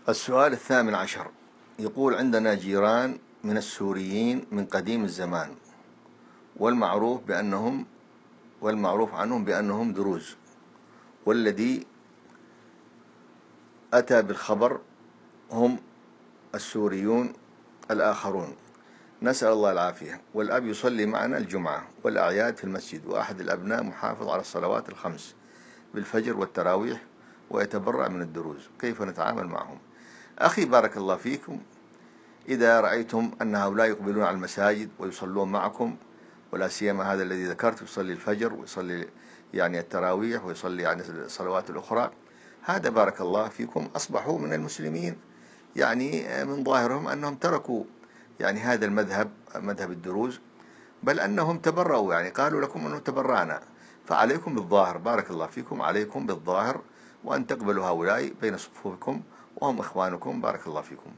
السؤال 18 يقول: عندنا جيران من السوريين من قديم الزمان، والمعروف عنهم بأنهم دروز، والذي أتى بالخبر هم السوريون الآخرون، نسأل الله العافية. والأب يصلي معنا الجمعة والأعياد في المسجد، وأحد الأبناء محافظ على الصلوات الخمس بالفجر والتراويح ويتبرع من الدروز، كيف نتعامل معهم؟ أخي بارك الله فيكم، إذا رأيتم أن هؤلاء يقبلون على المساجد ويصلون معكم، ولا سيما هذا الذي ذكرت يصلي الفجر ويصلي التراويح ويصلي الصلوات الأخرى، هذا بارك الله فيكم أصبحوا من المسلمين، من ظاهرهم أنهم تركوا هذا مذهب الدروز، بل أنهم تبرؤوا، قالوا لكم أنه تبرعنا. فعليكم بالظاهر، بارك الله فيكم، عليكم بالظاهر وأن تقبلوا هؤلاء بين صفوفكم وهم إخوانكم، بارك الله فيكم.